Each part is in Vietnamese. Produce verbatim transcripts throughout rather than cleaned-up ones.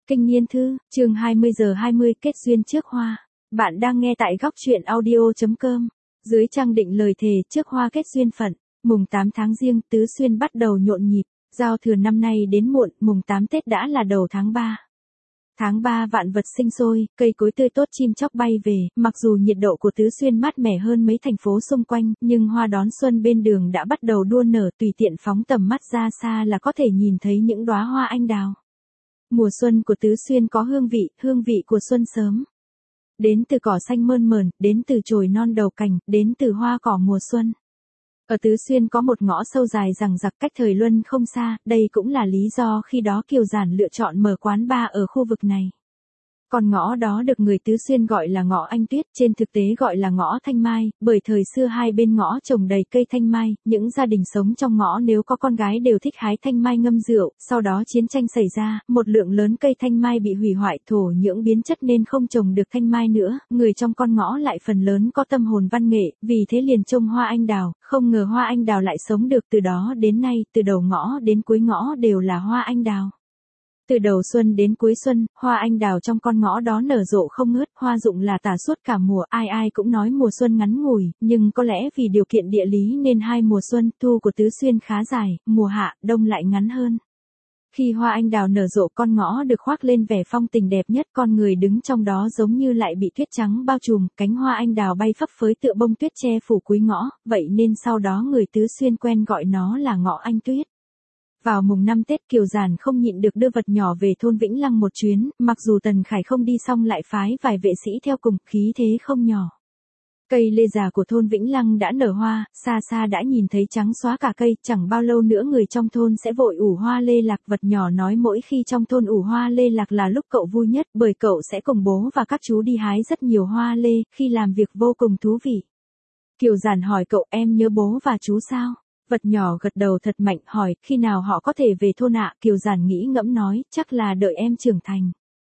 Kinh Niên Thư, chương hai mươi giờ hai mươi kết duyên trước hoa. Bạn đang nghe tại góc truyện audio.com. Dưới trang định lời thề trước hoa kết duyên phận, mùng tám tháng Giêng Tứ Xuyên bắt đầu nhộn nhịp, giao thừa năm nay đến muộn, mùng tám Tết đã là đầu tháng ba. Tháng ba vạn vật sinh sôi, cây cối tươi tốt chim chóc bay về, mặc dù nhiệt độ của Tứ Xuyên mát mẻ hơn mấy thành phố xung quanh, nhưng hoa đón xuân bên đường đã bắt đầu đua nở, tùy tiện phóng tầm mắt ra xa là có thể nhìn thấy những đóa hoa anh đào. Mùa xuân của Tứ Xuyên có hương vị, hương vị của xuân sớm. Đến từ cỏ xanh mơn mởn, đến từ chồi non đầu cành, đến từ hoa cỏ mùa xuân. Ở Tứ Xuyên có một ngõ sâu dài rằng rặc cách Thời Luân không xa, đây cũng là lý do khi đó Kiều Giản lựa chọn mở quán bar ở khu vực này. Còn ngõ đó được người Tứ Xuyên gọi là ngõ Anh Tuyết, trên thực tế gọi là ngõ Thanh Mai, bởi thời xưa hai bên ngõ trồng đầy cây thanh mai, những gia đình sống trong ngõ nếu có con gái đều thích hái thanh mai ngâm rượu, sau đó chiến tranh xảy ra, một lượng lớn cây thanh mai bị hủy hoại, thổ nhưỡng biến chất nên không trồng được thanh mai nữa, người trong con ngõ lại phần lớn có tâm hồn văn nghệ, vì thế liền trồng hoa anh đào, không ngờ hoa anh đào lại sống được, từ đó đến nay, từ đầu ngõ đến cuối ngõ đều là hoa anh đào. Từ đầu xuân đến cuối xuân, hoa anh đào trong con ngõ đó nở rộ không ngớt, hoa rụng là tả suốt cả mùa, ai ai cũng nói mùa xuân ngắn ngủi, nhưng có lẽ vì điều kiện địa lý nên hai mùa xuân, thu của Tứ Xuyên khá dài, mùa hạ, đông lại ngắn hơn. Khi hoa anh đào nở rộ con ngõ được khoác lên vẻ phong tình đẹp nhất, con người đứng trong đó giống như lại bị tuyết trắng bao trùm, cánh hoa anh đào bay phấp phới tựa bông tuyết che phủ cuối ngõ, vậy nên sau đó người Tứ Xuyên quen gọi nó là ngõ Anh Tuyết. Vào mùng năm Tết Kiều Giản không nhịn được đưa vật nhỏ về thôn Vĩnh Lăng một chuyến, mặc dù Tần Khải không đi xong lại phái vài vệ sĩ theo cùng, khí thế không nhỏ. Cây lê già của thôn Vĩnh Lăng đã nở hoa, xa xa đã nhìn thấy trắng xóa cả cây, chẳng bao lâu nữa người trong thôn sẽ vội ủ hoa lê lạc. Vật nhỏ nói mỗi khi trong thôn ủ hoa lê lạc là lúc cậu vui nhất, bởi cậu sẽ cùng bố và các chú đi hái rất nhiều hoa lê, khi làm việc vô cùng thú vị. Kiều Giản hỏi cậu, em nhớ bố và chú sao? Vật nhỏ gật đầu thật mạnh, hỏi, khi nào họ có thể về thôn ạ? Kiều Giản nghĩ ngẫm nói, chắc là đợi em trưởng thành.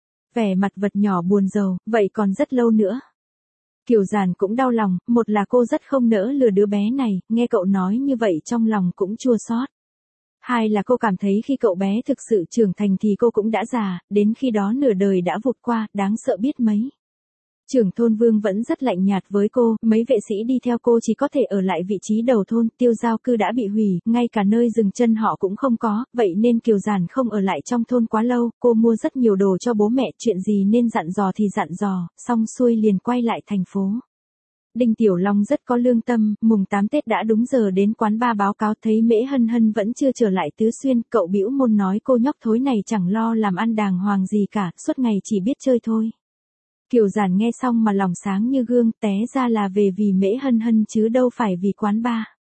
Vẻ mặt vật nhỏ buồn rầu, vậy còn rất lâu nữa. Kiều Giản cũng đau lòng, một là cô rất không nỡ lừa đứa bé này, nghe cậu nói như vậy trong lòng cũng chua xót. Hai là cô cảm thấy khi cậu bé thực sự trưởng thành thì cô cũng đã già, đến khi đó nửa đời đã vụt qua, đáng sợ biết mấy. Trưởng thôn Vương vẫn rất lạnh nhạt với cô, mấy vệ sĩ đi theo cô chỉ có thể ở lại vị trí đầu thôn, tiêu giao cư đã bị hủy, ngay cả nơi dừng chân họ cũng không có, vậy nên Kiều Giản không ở lại trong thôn quá lâu, cô mua rất nhiều đồ cho bố mẹ, chuyện gì nên dặn dò thì dặn dò, xong xuôi liền quay lại thành phố. Đinh Tiểu Long rất có lương tâm, mùng tám Tết đã đúng giờ đến quán bar báo cáo thấy Mễ Hân Hân vẫn chưa trở lại Tứ Xuyên, cậu bĩu môi nói cô nhóc thối này chẳng lo làm ăn đàng hoàng gì cả, suốt ngày chỉ biết chơi thôi. Kiều Giản nghe xong mà lòng sáng như gương, té ra là về vì Mễ Hân Hân chứ đâu phải vì quán bar.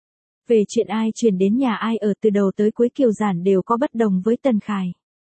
Về chuyện ai chuyển đến nhà ai ở, từ đầu tới cuối Kiều Giản đều có bất đồng với Tần Khải.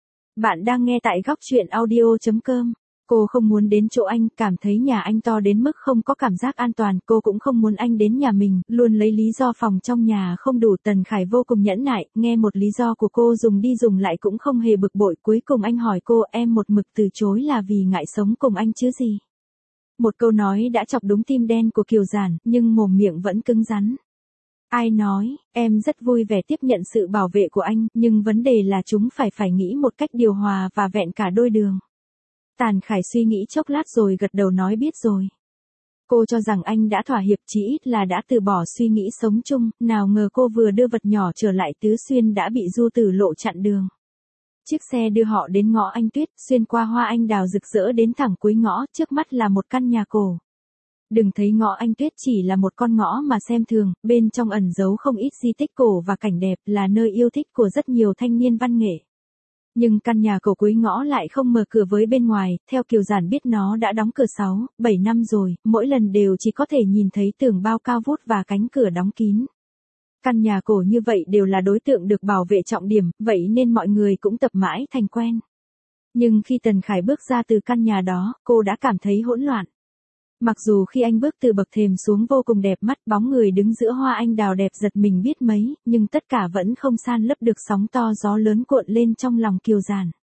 Bạn đang nghe tại góc truyện audio.com. Cô không muốn đến chỗ anh, cảm thấy nhà anh to đến mức không có cảm giác an toàn, cô cũng không muốn anh đến nhà mình, luôn lấy lý do phòng trong nhà không đủ. Tần Khải vô cùng nhẫn nại, nghe một lý do của cô dùng đi dùng lại cũng không hề bực bội, cuối cùng anh hỏi cô, em một mực từ chối là vì ngại sống cùng anh chứ gì. Một câu nói đã chọc đúng tim đen của Kiều Giản, nhưng mồm miệng vẫn cứng rắn. Ai nói, em rất vui vẻ tiếp nhận sự bảo vệ của anh, nhưng vấn đề là chúng phải phải nghĩ một cách điều hòa và vẹn cả đôi đường. Tần Khải suy nghĩ chốc lát rồi gật đầu nói biết rồi. Cô cho rằng anh đã thỏa hiệp, chí ít là đã từ bỏ suy nghĩ sống chung, nào ngờ cô vừa đưa vật nhỏ trở lại Tứ Xuyên đã bị Du Tử Lộ chặn đường. Chiếc xe đưa họ đến ngõ Anh Tuyết, xuyên qua hoa anh đào rực rỡ đến thẳng cuối ngõ, trước mắt là một căn nhà cổ. Đừng thấy ngõ Anh Tuyết chỉ là một con ngõ mà xem thường, bên trong ẩn giấu không ít di tích cổ và cảnh đẹp, là nơi yêu thích của rất nhiều thanh niên văn nghệ. Nhưng căn nhà cổ cuối ngõ lại không mở cửa với bên ngoài, theo Kiều Giản biết nó đã đóng cửa sáu, bảy năm rồi, mỗi lần đều chỉ có thể nhìn thấy tường bao cao vút và cánh cửa đóng kín. Căn nhà cổ như vậy đều là đối tượng được bảo vệ trọng điểm, vậy nên mọi người cũng tập mãi thành quen. Nhưng khi Tần Khải bước ra từ căn nhà đó, cô đã cảm thấy hỗn loạn. Mặc dù khi anh bước từ bậc thềm xuống vô cùng đẹp mắt, bóng người đứng giữa hoa anh đào đẹp giật mình biết mấy, nhưng tất cả vẫn không san lấp được sóng to gió lớn cuộn lên trong lòng Kiều Giản.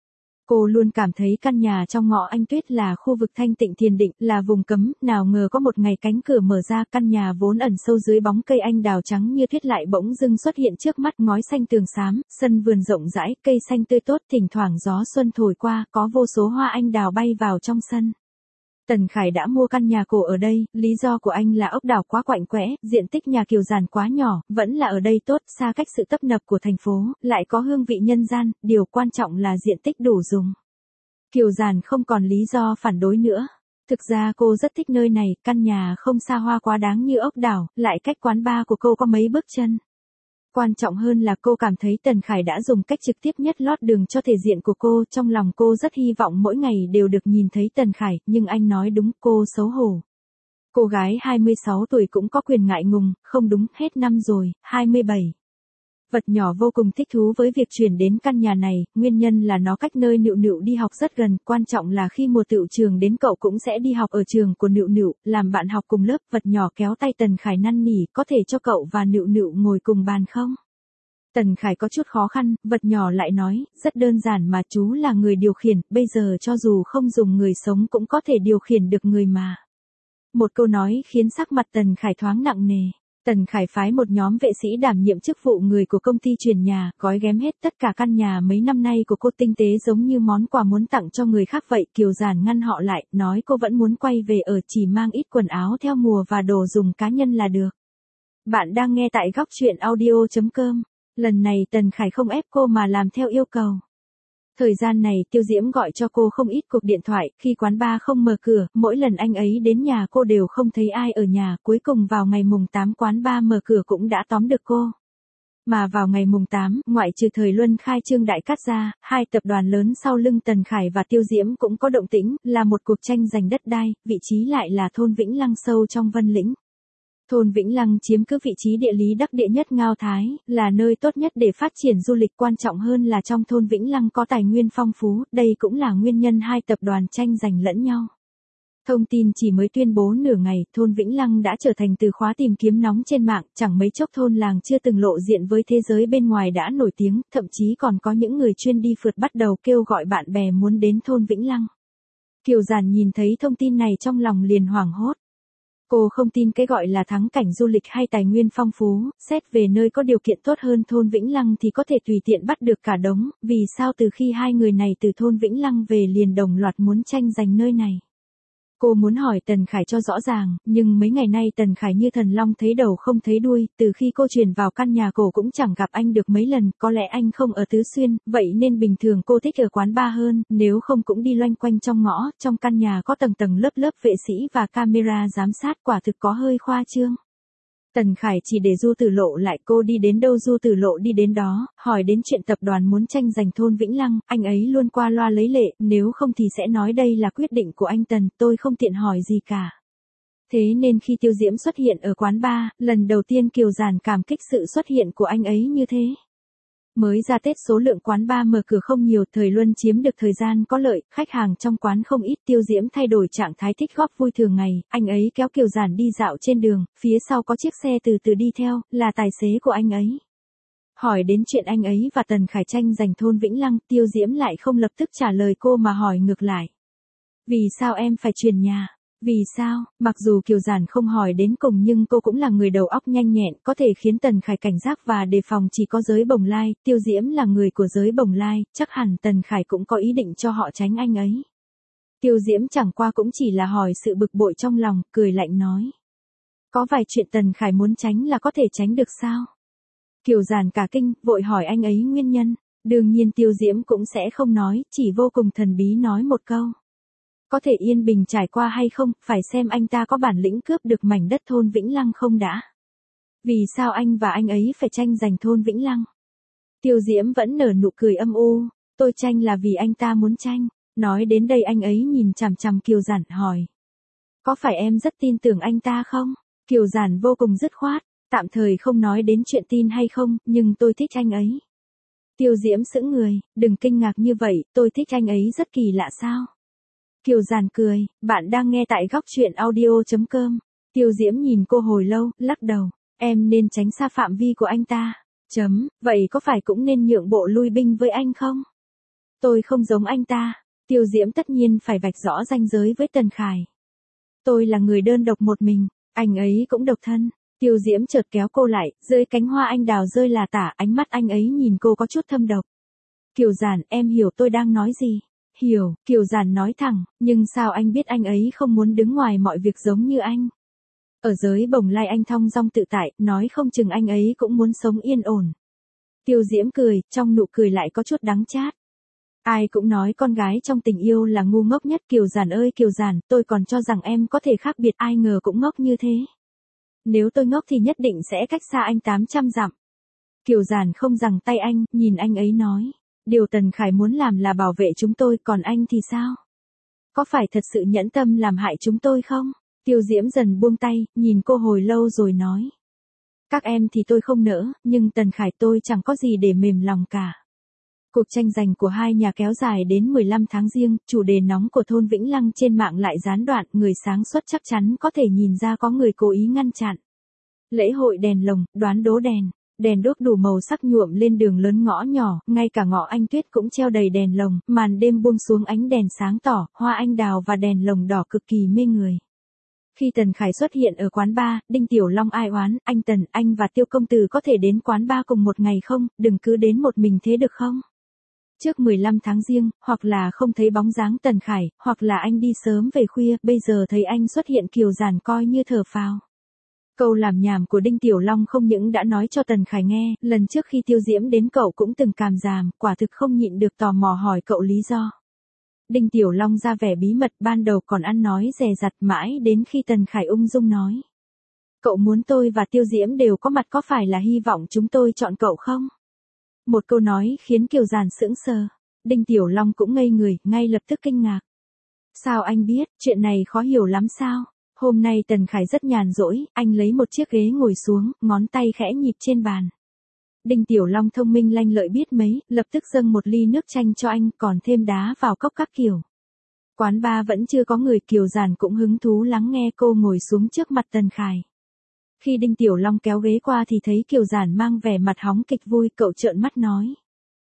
Cô luôn cảm thấy căn nhà trong ngõ Anh Tuyết là khu vực thanh tịnh thiền định, là vùng cấm, nào ngờ có một ngày cánh cửa mở ra, căn nhà vốn ẩn sâu dưới bóng cây anh đào trắng như tuyết lại bỗng dưng xuất hiện trước mắt, ngói xanh tường xám, sân vườn rộng rãi, cây xanh tươi tốt, thỉnh thoảng gió xuân thổi qua, có vô số hoa anh đào bay vào trong sân. Tần Khải đã mua căn nhà cổ ở đây, lý do của anh là ốc đảo quá quạnh quẽ, diện tích nhà Kiều Giản quá nhỏ, vẫn là ở đây tốt, xa cách sự tấp nập của thành phố, lại có hương vị nhân gian, điều quan trọng là diện tích đủ dùng. Kiều Giản không còn lý do phản đối nữa. Thực ra cô rất thích nơi này, căn nhà không xa hoa quá đáng như ốc đảo, lại cách quán bar của cô có mấy bước chân. Quan trọng hơn là cô cảm thấy Tần Khải đã dùng cách trực tiếp nhất lót đường cho thể diện của cô, trong lòng cô rất hy vọng mỗi ngày đều được nhìn thấy Tần Khải, nhưng anh nói đúng, cô xấu hổ. Cô gái hai mươi sáu tuổi cũng có quyền ngại ngùng, không đúng, hết năm rồi, hai mươi bảy. Vật nhỏ vô cùng thích thú với việc chuyển đến căn nhà này, nguyên nhân là nó cách nơi Nựu Nựu đi học rất gần, quan trọng là khi mùa tựu trường đến cậu cũng sẽ đi học ở trường của Nựu Nựu, làm bạn học cùng lớp. Vật nhỏ kéo tay Tần Khải năn nỉ, có thể cho cậu và Nựu Nựu ngồi cùng bàn không? Tần Khải có chút khó khăn, vật nhỏ lại nói, rất đơn giản mà, chú là người điều khiển, bây giờ cho dù không dùng người sống cũng có thể điều khiển được người mà. Một câu nói khiến sắc mặt Tần Khải thoáng nặng nề. Tần Khải phái một nhóm vệ sĩ đảm nhiệm chức vụ người của công ty chuyển nhà, gói ghém hết tất cả căn nhà mấy năm nay của cô, tinh tế giống như món quà muốn tặng cho người khác vậy. Kiều Giản ngăn họ lại, nói cô vẫn muốn quay về ở, chỉ mang ít quần áo theo mùa và đồ dùng cá nhân là được. Bạn đang nghe tại góc truyện audio chấm com. Lần này Tần Khải không ép cô mà làm theo yêu cầu. Thời gian này Tiêu Diễm gọi cho cô không ít cuộc điện thoại, khi quán bar không mở cửa, mỗi lần anh ấy đến nhà cô đều không thấy ai ở nhà, cuối cùng vào ngày mùng tám quán bar mở cửa cũng đã tóm được cô. Mà vào ngày mùng tám, ngoại trừ Thời Luân khai trương đại cát ra, hai tập đoàn lớn sau lưng Tần Khải và Tiêu Diễm cũng có động tĩnh, là một cuộc tranh giành đất đai, vị trí lại là thôn Vĩnh Lăng sâu trong Vân Lĩnh. Thôn Vĩnh Lăng chiếm cứ vị trí địa lý đắc địa nhất Ngao Thái, là nơi tốt nhất để phát triển du lịch, quan trọng hơn là trong thôn Vĩnh Lăng có tài nguyên phong phú, đây cũng là nguyên nhân hai tập đoàn tranh giành lẫn nhau. Thông tin chỉ mới tuyên bố nửa ngày, thôn Vĩnh Lăng đã trở thành từ khóa tìm kiếm nóng trên mạng, chẳng mấy chốc thôn làng chưa từng lộ diện với thế giới bên ngoài đã nổi tiếng, thậm chí còn có những người chuyên đi phượt bắt đầu kêu gọi bạn bè muốn đến thôn Vĩnh Lăng. Kiều Giản nhìn thấy thông tin này trong lòng liền hoảng hốt. Cô không tin cái gọi là thắng cảnh du lịch hay tài nguyên phong phú, xét về nơi có điều kiện tốt hơn thôn Vĩnh Lăng thì có thể tùy tiện bắt được cả đống, vì sao từ khi hai người này từ thôn Vĩnh Lăng về liền đồng loạt muốn tranh giành nơi này. Cô muốn hỏi Tần Khải cho rõ ràng, nhưng mấy ngày nay Tần Khải như thần long thấy đầu không thấy đuôi, từ khi cô chuyển vào căn nhà cổ cũng chẳng gặp anh được mấy lần, có lẽ anh không ở Tứ Xuyên, vậy nên bình thường cô thích ở quán bar hơn, nếu không cũng đi loanh quanh trong ngõ, trong căn nhà có tầng tầng lớp lớp vệ sĩ và camera giám sát, quả thực có hơi khoa trương. Tần Khải chỉ để Du Tử Lộ lại, cô đi đến đâu Du Tử Lộ đi đến đó, hỏi đến chuyện tập đoàn muốn tranh giành thôn Vĩnh Lăng, anh ấy luôn qua loa lấy lệ, nếu không thì sẽ nói đây là quyết định của anh Tần, tôi không tiện hỏi gì cả. Thế nên khi Tiêu Diễm xuất hiện ở quán bar, lần đầu tiên Kiều Giản cảm kích sự xuất hiện của anh ấy như thế. Mới ra Tết số lượng quán bar mở cửa không nhiều, Thời Luân chiếm được thời gian có lợi, khách hàng trong quán không ít, Tiêu Diễm thay đổi trạng thái thích góp vui thường ngày, anh ấy kéo Kiều Giản đi dạo trên đường, phía sau có chiếc xe từ từ đi theo, là tài xế của anh ấy. Hỏi đến chuyện anh ấy và Tần Khải tranh giành thôn Vĩnh Lăng, Tiêu Diễm lại không lập tức trả lời cô mà hỏi ngược lại. Vì sao em phải chuyển nhà? Vì sao? Mặc dù Kiều Giản không hỏi đến cùng nhưng cô cũng là người đầu óc nhanh nhẹn, có thể khiến Tần Khải cảnh giác và đề phòng chỉ có giới Bồng Lai, Tiêu Diễm là người của giới Bồng Lai, chắc hẳn Tần Khải cũng có ý định cho họ tránh anh ấy. Tiêu Diễm chẳng qua cũng chỉ là hỏi sự bực bội trong lòng, cười lạnh nói. Có vài chuyện Tần Khải muốn tránh là có thể tránh được sao? Kiều Giản cả kinh, vội hỏi anh ấy nguyên nhân, đương nhiên Tiêu Diễm cũng sẽ không nói, chỉ vô cùng thần bí nói một câu. Có thể yên bình trải qua hay không, phải xem anh ta có bản lĩnh cướp được mảnh đất thôn Vĩnh Lăng không đã. Vì sao anh và anh ấy phải tranh giành thôn Vĩnh Lăng? Tiêu Diễm vẫn nở nụ cười âm u, tôi tranh là vì anh ta muốn tranh. Nói đến đây anh ấy nhìn chằm chằm Kiều Giản hỏi. Có phải em rất tin tưởng anh ta không? Kiều Giản vô cùng dứt khoát, tạm thời không nói đến chuyện tin hay không, nhưng tôi thích anh ấy. Tiêu Diễm sững người, đừng kinh ngạc như vậy, tôi thích anh ấy rất kỳ lạ sao? Kiều Giản cười, bạn đang nghe tại góc truyện audio chấm com. Tiêu Diễm nhìn cô hồi lâu, lắc đầu, em nên tránh xa phạm vi của anh ta. Chấm, vậy có phải cũng nên nhượng bộ lui binh với anh không? Tôi không giống anh ta. Tiêu Diễm tất nhiên phải vạch rõ ranh giới với Tần Khải. Tôi là người đơn độc một mình, anh ấy cũng độc thân. Tiêu Diễm chợt kéo cô lại, dưới cánh hoa anh đào rơi là tả, ánh mắt anh ấy nhìn cô có chút thâm độc. Kiều Giản, em hiểu tôi đang nói gì? Hiểu, Kiều Giản nói thẳng, nhưng sao anh biết anh ấy không muốn đứng ngoài mọi việc giống như anh? Ở giới bồng lai anh thong dong tự tại, nói không chừng anh ấy cũng muốn sống yên ổn. Tiêu Diễm cười, trong nụ cười lại có chút đắng chát. Ai cũng nói con gái trong tình yêu là ngu ngốc nhất. Kiều Giản ơi Kiều Giản, tôi còn cho rằng em có thể khác biệt, ai ngờ cũng ngốc như thế. Nếu tôi ngốc thì nhất định sẽ cách xa anh tám trăm dặm. Kiều Giản không giằng tay anh, nhìn anh ấy nói. Điều Tần Khải muốn làm là bảo vệ chúng tôi, còn anh thì sao? Có phải thật sự nhẫn tâm làm hại chúng tôi không? Tiêu Diễm dần buông tay, nhìn cô hồi lâu rồi nói. Các em thì tôi không nỡ, nhưng Tần Khải tôi chẳng có gì để mềm lòng cả. Cuộc tranh giành của hai nhà kéo dài đến mười lăm tháng Giêng, chủ đề nóng của thôn Vĩnh Lăng trên mạng lại gián đoạn, người sáng suốt chắc chắn có thể nhìn ra có người cố ý ngăn chặn. Lễ hội đèn lồng, đoán đố đèn, đèn đuốc đủ màu sắc nhuộm lên đường lớn ngõ nhỏ, ngay cả ngõ Anh Tuyết cũng treo đầy đèn lồng, màn đêm buông xuống ánh đèn sáng tỏ, hoa anh đào và đèn lồng đỏ cực kỳ mê người. Khi Tần Khải xuất hiện ở quán bar, Đinh Tiểu Long ai oán, anh Tần, anh và Tiêu công tử có thể đến quán bar cùng một ngày không, đừng cứ đến một mình thế được không? Trước mười lăm tháng Giêng, hoặc là không thấy bóng dáng Tần Khải, hoặc là anh đi sớm về khuya, bây giờ thấy anh xuất hiện Kiều Giản coi như thở phào. Câu làm nhảm của Đinh Tiểu Long không những đã nói cho Tần Khải nghe, lần trước khi Tiêu Diễm đến cậu cũng từng càm ràm, quả thực không nhịn được tò mò hỏi cậu lý do. Đinh Tiểu Long ra vẻ bí mật, ban đầu còn ăn nói dè dặt, mãi đến khi Tần Khải ung dung nói. Cậu muốn tôi và Tiêu Diễm đều có mặt, có phải là hy vọng chúng tôi chọn cậu không? Một câu nói khiến Kiều Giản sững sờ. Đinh Tiểu Long cũng ngây người, ngay lập tức kinh ngạc. Sao anh biết, chuyện này khó hiểu lắm sao? Hôm nay Tần Khải rất nhàn rỗi, anh lấy một chiếc ghế ngồi xuống, ngón tay khẽ nhịp trên bàn. Đinh Tiểu Long thông minh lanh lợi biết mấy, lập tức dâng một ly nước chanh cho anh, còn thêm đá vào cốc các kiểu. Quán bar vẫn chưa có người, Kiều Giản cũng hứng thú lắng nghe cô ngồi xuống trước mặt Tần Khải. Khi Đinh Tiểu Long kéo ghế qua thì thấy Kiều Giản mang vẻ mặt hóng kịch vui, cậu trợn mắt nói.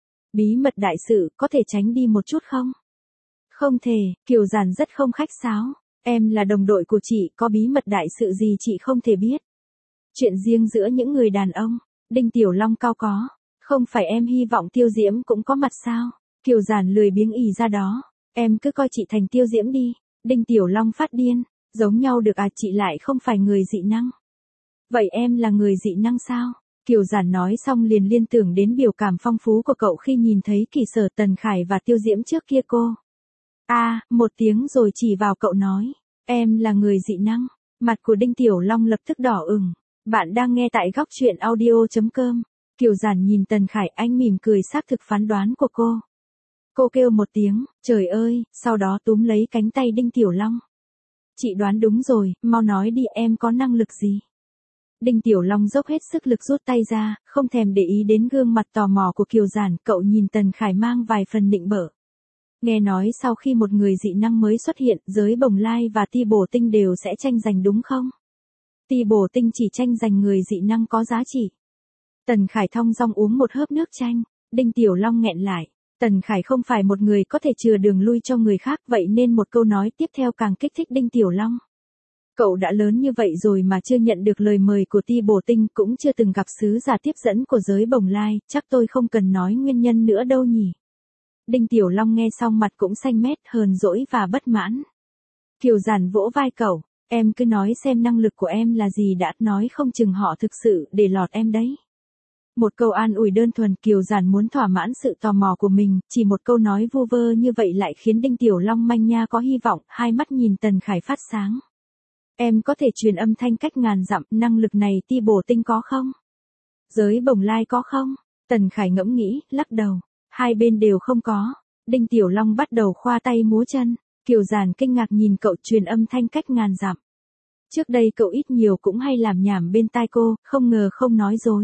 Bí mật đại sự, có thể tránh đi một chút không? Không thể, Kiều Giản rất không khách sáo. Em là đồng đội của chị, có bí mật đại sự gì chị không thể biết. Chuyện riêng giữa những người đàn ông. Đinh Tiểu Long cao có. Không phải em hy vọng Tiêu Diễm cũng có mặt sao? Kiều Giản lười biếng ì ra đó. Em cứ coi chị thành Tiêu Diễm đi. Đinh Tiểu Long phát điên. Giống nhau được à, chị lại không phải người dị năng. Vậy em là người dị năng sao? Kiều Giản nói xong liền liên tưởng đến biểu cảm phong phú của cậu khi nhìn thấy Kỳ Sở, Tần Khải và Tiêu Diễm trước kia cô. A, à, một tiếng rồi chỉ vào cậu nói. Em là người dị năng. Mặt của Đinh Tiểu Long lập tức đỏ ửng. Bạn đang nghe tại góc truyện audio chấm com. Kiều Giản nhìn Tần Khải, anh mỉm cười xác thực phán đoán của cô. Cô kêu một tiếng, trời ơi, sau đó túm lấy cánh tay Đinh Tiểu Long. Chị đoán đúng rồi, mau nói đi, em có năng lực gì? Đinh Tiểu Long dốc hết sức lực rút tay ra, không thèm để ý đến gương mặt tò mò của Kiều Giản, cậu nhìn Tần Khải mang vài phần nịnh bợ. Nghe nói sau khi một người dị năng mới xuất hiện, giới bồng lai và ti bổ tinh đều sẽ tranh giành đúng không? Ti bổ tinh chỉ tranh giành người dị năng có giá trị. Tần Khải thong dong uống một hớp nước chanh, Đinh Tiểu Long nghẹn lại. Tần Khải không phải một người có thể chừa đường lui cho người khác, vậy nên một câu nói tiếp theo càng kích thích Đinh Tiểu Long. Cậu đã lớn như vậy rồi mà chưa nhận được lời mời của ti bổ tinh, cũng chưa từng gặp sứ giả tiếp dẫn của giới bồng lai, chắc tôi không cần nói nguyên nhân nữa đâu nhỉ. Đinh Tiểu Long nghe xong mặt cũng xanh mét, hờn dỗi và bất mãn. Kiều Giản vỗ vai cậu, em cứ nói xem năng lực của em là gì đã, nói không chừng họ thực sự để lọt em đấy. Một câu an ủi đơn thuần, Kiều Giản muốn thỏa mãn sự tò mò của mình, chỉ một câu nói vu vơ như vậy lại khiến Đinh Tiểu Long manh nha có hy vọng, hai mắt nhìn Tần Khải phát sáng. Em có thể truyền âm thanh cách ngàn dặm, năng lực này ti bổ tinh có không? Giới bồng lai có không? Tần Khải ngẫm nghĩ, lắc đầu. Hai bên đều không có. Đinh Tiểu Long bắt đầu khoa tay múa chân. Kiều Giản kinh ngạc nhìn cậu, truyền âm thanh cách ngàn dặm. Trước đây cậu ít nhiều cũng hay làm nhảm bên tai cô, không ngờ không nói dối.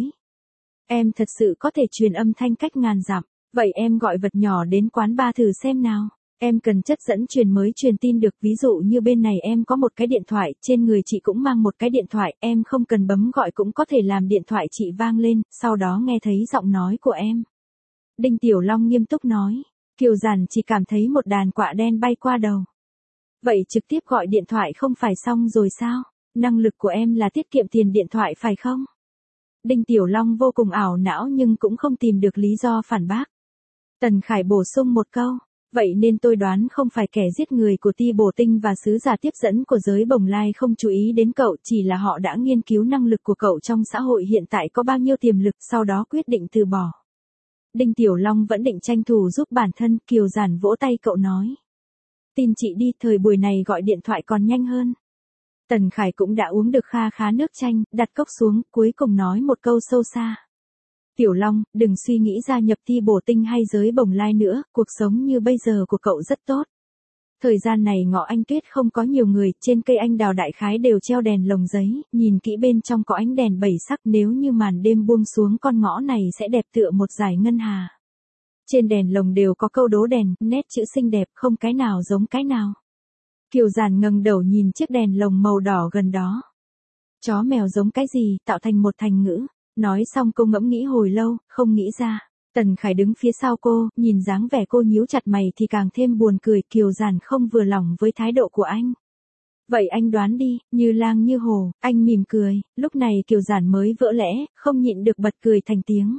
Em thật sự có thể truyền âm thanh cách ngàn dặm. Vậy em gọi vật nhỏ đến quán bar thử xem nào. Em cần chất dẫn truyền mới truyền tin được, ví dụ như bên này em có một cái điện thoại, trên người chị cũng mang một cái điện thoại, em không cần bấm gọi cũng có thể làm điện thoại chị vang lên, sau đó nghe thấy giọng nói của em. Đinh Tiểu Long nghiêm túc nói. Kiều Giản chỉ cảm thấy một đàn quạ đen bay qua đầu. Vậy trực tiếp gọi điện thoại không phải xong rồi sao? Năng lực của em là tiết kiệm tiền điện thoại phải không? Đinh Tiểu Long vô cùng ảo não nhưng cũng không tìm được lý do phản bác. Tần Khải bổ sung một câu. Vậy nên tôi đoán không phải kẻ giết người của Ti Bổ Tinh và sứ giả tiếp dẫn của giới bồng lai không chú ý đến cậu, chỉ là họ đã nghiên cứu năng lực của cậu trong xã hội hiện tại có bao nhiêu tiềm lực, sau đó quyết định từ bỏ. Đinh Tiểu Long vẫn định tranh thủ giúp bản thân, Kiều Giản vỗ tay cậu nói. Tin chị đi, thời buổi này gọi điện thoại còn nhanh hơn. Tần Khải cũng đã uống được kha khá nước chanh, đặt cốc xuống, cuối cùng nói một câu sâu xa. Tiểu Long, đừng suy nghĩ gia nhập Ti Bổ Tinh hay giới bồng lai nữa, cuộc sống như bây giờ của cậu rất tốt. Thời gian này ngõ anh Tuyết không có nhiều người, trên cây anh đào đại khái đều treo đèn lồng giấy, nhìn kỹ bên trong có ánh đèn bảy sắc, nếu như màn đêm buông xuống con ngõ này sẽ đẹp tựa một dải ngân hà. Trên đèn lồng đều có câu đố đèn, nét chữ xinh đẹp, không cái nào giống cái nào. Kiều Giản ngẩng đầu nhìn chiếc đèn lồng màu đỏ gần đó. Chó mèo giống cái gì, tạo thành một thành ngữ. Nói xong cô ngẫm nghĩ hồi lâu, không nghĩ ra. Tần Khải đứng phía sau cô, nhìn dáng vẻ cô nhíu chặt mày thì càng thêm buồn cười. Kiều Giản không vừa lòng với thái độ của anh. Vậy anh đoán đi, như lang như hổ, anh mỉm cười. Lúc này Kiều Giản mới vỡ lẽ, không nhịn được bật cười thành tiếng.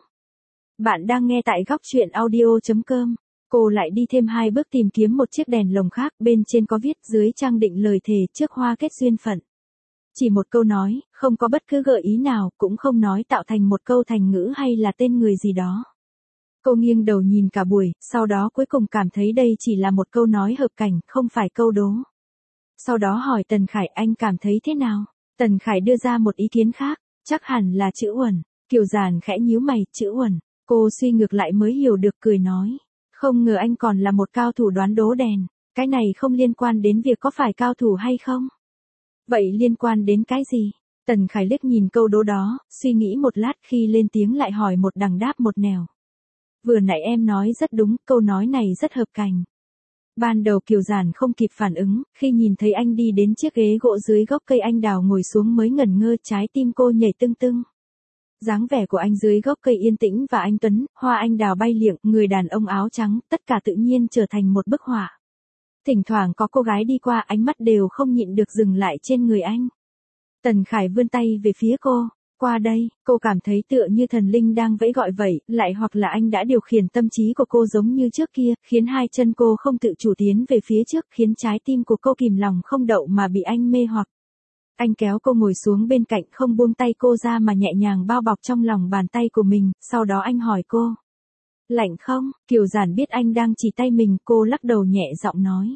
Bạn đang nghe tại góc truyện audio chấm com. Cô lại đi thêm hai bước tìm kiếm một chiếc đèn lồng khác, bên trên có viết dưới trang định lời thề trước hoa kết duyên phận. Chỉ một câu nói, không có bất cứ gợi ý nào, cũng không nói tạo thành một câu thành ngữ hay là tên người gì đó. Cô nghiêng đầu nhìn cả buổi, sau đó cuối cùng cảm thấy đây chỉ là một câu nói hợp cảnh, không phải câu đố. Sau đó hỏi Tần Khải anh cảm thấy thế nào? Tần Khải đưa ra một ý kiến khác, chắc hẳn là chữ uẩn. Kiều Giản khẽ nhíu mày, chữ uẩn. Cô suy ngược lại mới hiểu được, cười nói. Không ngờ anh còn là một cao thủ đoán đố đèn, cái này không liên quan đến việc có phải cao thủ hay không. Vậy liên quan đến cái gì? Tần Khải liếc nhìn câu đố đó, suy nghĩ một lát khi lên tiếng lại hỏi một đằng đáp một nẻo. Vừa nãy em nói rất đúng, câu nói này rất hợp cảnh. Ban đầu Kiều Giản không kịp phản ứng, khi nhìn thấy anh đi đến chiếc ghế gỗ dưới gốc cây anh đào ngồi xuống mới ngẩn ngơ, trái tim cô nhảy tưng tưng. Dáng vẻ của anh dưới gốc cây yên tĩnh và anh tuấn, hoa anh đào bay liệng, người đàn ông áo trắng, tất cả tự nhiên trở thành một bức họa. Thỉnh thoảng có cô gái đi qua, ánh mắt đều không nhịn được dừng lại trên người anh. Tần Khải vươn tay về phía cô. Qua đây, cô cảm thấy tựa như thần linh đang vẫy gọi vậy, lại hoặc là anh đã điều khiển tâm trí của cô giống như trước kia, khiến hai chân cô không tự chủ tiến về phía trước, khiến trái tim của cô kìm lòng không đậu mà bị anh mê hoặc. Anh kéo cô ngồi xuống bên cạnh, không buông tay cô ra mà nhẹ nhàng bao bọc trong lòng bàn tay của mình, sau đó anh hỏi cô. Lạnh không? Kiều Giản biết anh đang chỉ tay mình, cô lắc đầu nhẹ giọng nói.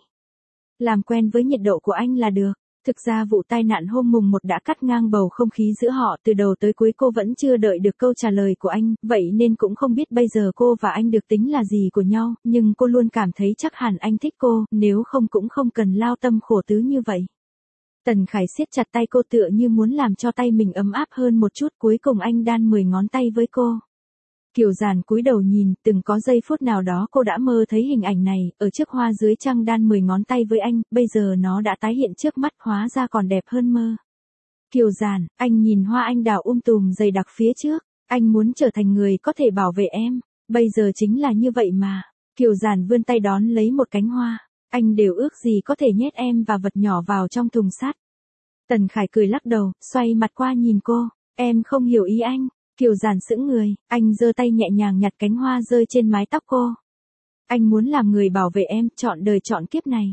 Làm quen với nhiệt độ của anh là được. Thực ra vụ tai nạn hôm mùng một đã cắt ngang bầu không khí giữa họ, từ đầu tới cuối cô vẫn chưa đợi được câu trả lời của anh, vậy nên cũng không biết bây giờ cô và anh được tính là gì của nhau, nhưng cô luôn cảm thấy chắc hẳn anh thích cô, nếu không cũng không cần lao tâm khổ tứ như vậy. Tần Khải siết chặt tay cô tựa như muốn làm cho tay mình ấm áp hơn một chút, cuối cùng anh đan mười ngón tay với cô. Kiều Giản cúi đầu nhìn, từng có giây phút nào đó cô đã mơ thấy hình ảnh này, ở trước hoa dưới trăng đan mười ngón tay với anh, bây giờ nó đã tái hiện trước mắt, hóa ra còn đẹp hơn mơ. Kiều Giản, anh nhìn hoa anh đào um tùm dày đặc phía trước, anh muốn trở thành người có thể bảo vệ em, bây giờ chính là như vậy mà. Kiều Giản vươn tay đón lấy một cánh hoa, anh đều ước gì có thể nhét em và vật nhỏ vào trong thùng sắt. Tần Khải cười lắc đầu, xoay mặt qua nhìn cô, em không hiểu ý anh. Kiều Giản sững người, anh giơ tay nhẹ nhàng nhặt cánh hoa rơi trên mái tóc cô. Anh muốn làm người bảo vệ em, trọn đời trọn kiếp này.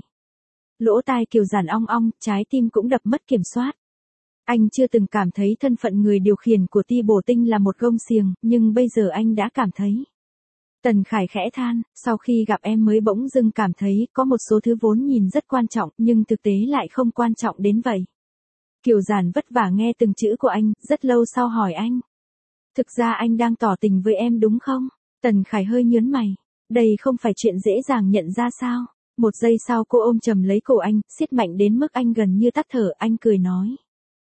Lỗ tai Kiều Giản ong ong, trái tim cũng đập mất kiểm soát. Anh chưa từng cảm thấy thân phận người điều khiển của Ti Bổ Tinh là một gông xiềng, nhưng bây giờ anh đã cảm thấy. Tần Khải khẽ than, sau khi gặp em mới bỗng dưng cảm thấy có một số thứ vốn nhìn rất quan trọng, nhưng thực tế lại không quan trọng đến vậy. Kiều Giản vất vả nghe từng chữ của anh, rất lâu sau hỏi anh. Thực ra anh đang tỏ tình với em đúng không? Tần Khải hơi nhớn mày. Đây không phải chuyện dễ dàng nhận ra sao? Một giây sau cô ôm chầm lấy cổ anh, siết mạnh đến mức anh gần như tắt thở, anh cười nói.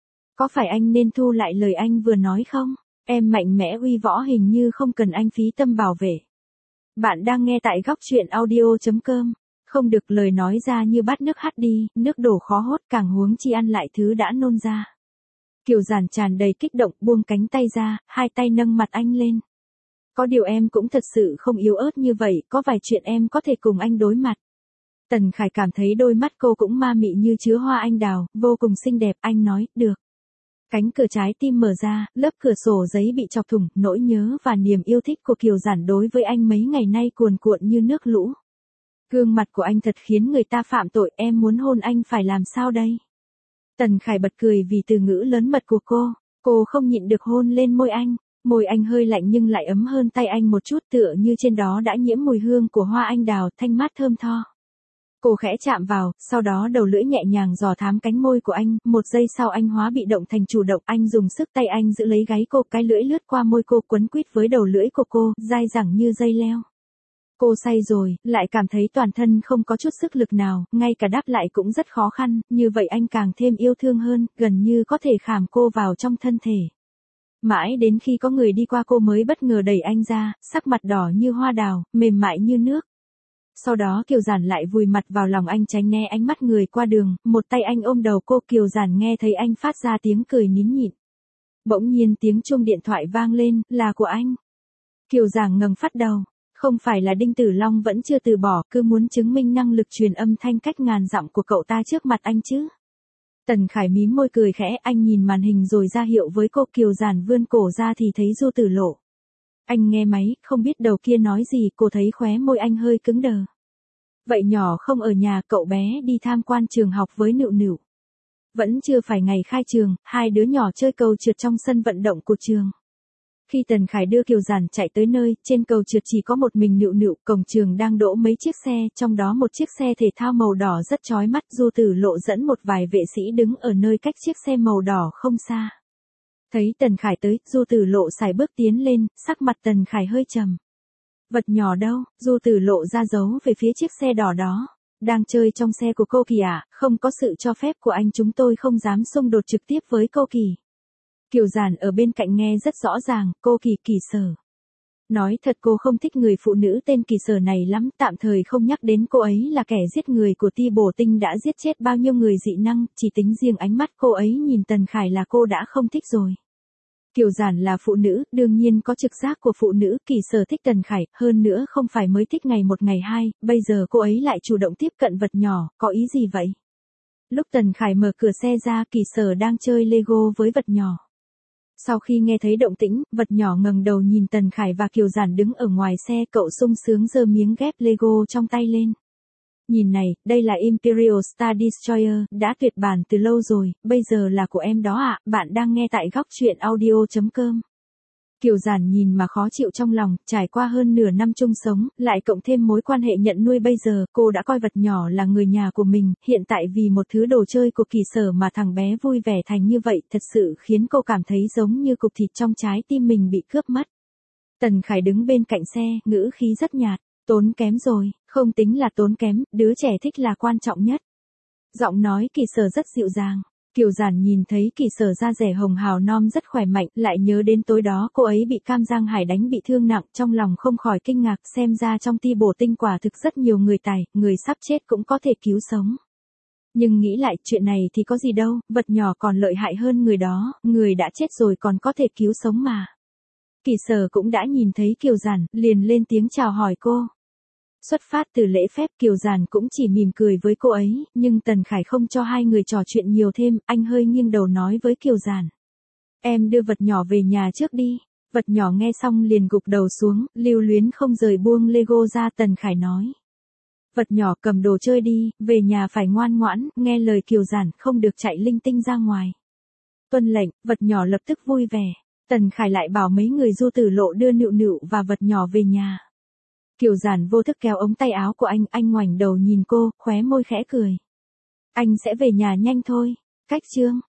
Có phải anh nên thu lại lời anh vừa nói không? Em mạnh mẽ uy võ hình như không cần anh phí tâm bảo vệ. Bạn đang nghe tại góc truyện audio chấm com. Không được, lời nói ra như bát nước hắt đi, nước đổ khó hốt, càng huống chi ăn lại thứ đã nôn ra. Kiều Giản tràn đầy kích động buông cánh tay ra, hai tay nâng mặt anh lên. Có điều em cũng thật sự không yếu ớt như vậy, có vài chuyện em có thể cùng anh đối mặt. Tần Khải cảm thấy đôi mắt cô cũng ma mị như chứa hoa anh đào, vô cùng xinh đẹp, anh nói, được. Cánh cửa trái tim mở ra, lớp cửa sổ giấy bị chọc thủng, nỗi nhớ và niềm yêu thích của Kiều Giản đối với anh mấy ngày nay cuồn cuộn như nước lũ. Gương mặt của anh thật khiến người ta phạm tội, em muốn hôn anh phải làm sao đây? Tần Khải bật cười vì từ ngữ lớn mật của cô, cô không nhịn được hôn lên môi anh, môi anh hơi lạnh nhưng lại ấm hơn tay anh một chút tựa như trên đó đã nhiễm mùi hương của hoa anh đào thanh mát thơm tho. Cô khẽ chạm vào, sau đó đầu lưỡi nhẹ nhàng dò thám cánh môi của anh, một giây sau anh hóa bị động thành chủ động, anh dùng sức tay anh giữ lấy gáy cô, cái lưỡi lướt qua môi cô quấn quýt với đầu lưỡi của cô, dai dẳng như dây leo. Cô say rồi, lại cảm thấy toàn thân không có chút sức lực nào, ngay cả đáp lại cũng rất khó khăn, như vậy anh càng thêm yêu thương hơn, gần như có thể khảm cô vào trong thân thể. Mãi đến khi có người đi qua cô mới bất ngờ đẩy anh ra, sắc mặt đỏ như hoa đào, mềm mại như nước. Sau đó Kiều Giản lại vùi mặt vào lòng anh tránh né ánh mắt người qua đường, một tay anh ôm đầu cô, Kiều Giản nghe thấy anh phát ra tiếng cười nín nhịn. Bỗng nhiên tiếng chuông điện thoại vang lên, là của anh. Kiều Giản ngẩng phát đầu, không phải là Đinh Tử Long vẫn chưa từ bỏ, cứ muốn chứng minh năng lực truyền âm thanh cách ngàn dặm của cậu ta trước mặt anh chứ. Tần Khải mím môi cười khẽ, anh nhìn màn hình rồi ra hiệu với cô, Kiều Giản vươn cổ ra thì thấy Du Tử Lộ. Anh nghe máy, không biết đầu kia nói gì, cô thấy khóe môi anh hơi cứng đờ. Vậy nhỏ không ở nhà, cậu bé đi tham quan trường học với Nựu Nựu. Vẫn chưa phải ngày khai trường, hai đứa nhỏ chơi cầu trượt trong sân vận động của trường. Khi Tần Khải đưa Kiều Giản chạy tới nơi, trên cầu trượt chỉ có một mình Nựu Nựu, cổng trường đang đỗ mấy chiếc xe, trong đó một chiếc xe thể thao màu đỏ rất chói mắt, Du Tử Lộ dẫn một vài vệ sĩ đứng ở nơi cách chiếc xe màu đỏ không xa. Thấy Tần Khải tới, Du Tử Lộ sải bước tiến lên, sắc mặt Tần Khải hơi trầm. Vật nhỏ đâu? Du Tử Lộ ra dấu về phía chiếc xe đỏ đó. Đang chơi trong xe của cô Kỳ à, không có sự cho phép của anh chúng tôi không dám xung đột trực tiếp với cô Kỳ. Kiều Giản ở bên cạnh nghe rất rõ ràng, cô Kỳ Kỳ Sở. Nói thật cô không thích người phụ nữ tên Kỳ Sở này lắm, tạm thời không nhắc đến cô ấy là kẻ giết người của Ti Bổ Tinh đã giết chết bao nhiêu người dị năng, chỉ tính riêng ánh mắt cô ấy nhìn Tần Khải là cô đã không thích rồi. Kiều Giản là phụ nữ, đương nhiên có trực giác của phụ nữ, Kỳ Sở thích Tần Khải, hơn nữa không phải mới thích ngày một ngày hai, bây giờ cô ấy lại chủ động tiếp cận vật nhỏ, có ý gì vậy? Lúc Tần Khải mở cửa xe ra, Kỳ Sở đang chơi Lego với vật nhỏ. Sau khi nghe thấy động tĩnh, vật nhỏ ngẩng đầu nhìn Tần Khải và Kiều Giản đứng ở ngoài xe, cậu sung sướng giơ miếng ghép Lego trong tay lên. Nhìn này, đây là Imperial Star Destroyer, đã tuyệt bản từ lâu rồi, bây giờ là của em đó ạ, bạn đang nghe tại góc truyện audio chấm com. Kiều Giản nhìn mà khó chịu trong lòng, trải qua hơn nửa năm chung sống, lại cộng thêm mối quan hệ nhận nuôi bây giờ, cô đã coi vật nhỏ là người nhà của mình, hiện tại vì một thứ đồ chơi của Kỳ Sở mà thằng bé vui vẻ thành như vậy, thật sự khiến cô cảm thấy giống như cục thịt trong trái tim mình bị cướp mất. Tần Khải đứng bên cạnh xe, ngữ khí rất nhạt, tốn kém rồi, không tính là tốn kém, đứa trẻ thích là quan trọng nhất. Giọng nói Kỳ Sở rất dịu dàng. Kiều Giản nhìn thấy Kỳ Sở da dẻ hồng hào non rất khỏe mạnh, lại nhớ đến tối đó cô ấy bị Cam Giang Hải đánh bị thương nặng, trong lòng không khỏi kinh ngạc, xem ra trong Ti Bổ Tinh quả thực rất nhiều người tài, người sắp chết cũng có thể cứu sống. Nhưng nghĩ lại, chuyện này thì có gì đâu, vật nhỏ còn lợi hại hơn người đó, người đã chết rồi còn có thể cứu sống mà. Kỳ Sở cũng đã nhìn thấy Kiều Giản, liền lên tiếng chào hỏi cô. Xuất phát từ lễ phép, Kiều Giản cũng chỉ mỉm cười với cô ấy, nhưng Tần Khải không cho hai người trò chuyện nhiều thêm, anh hơi nghiêng đầu nói với Kiều Giản. Em đưa vật nhỏ về nhà trước đi. Vật nhỏ nghe xong liền gục đầu xuống, lưu luyến không rời buông Lego ra. Tần Khải nói. Vật nhỏ cầm đồ chơi đi, về nhà phải ngoan ngoãn, nghe lời Kiều Giản, không được chạy linh tinh ra ngoài. Tuân lệnh, vật nhỏ lập tức vui vẻ. Tần Khải lại bảo mấy người Du Tử Lộ đưa Nựu Nựu và vật nhỏ về nhà. Kiều Giản vô thức kéo ống tay áo của anh, anh ngoảnh đầu nhìn cô, khóe môi khẽ cười. Anh sẽ về nhà nhanh thôi. Cách chương.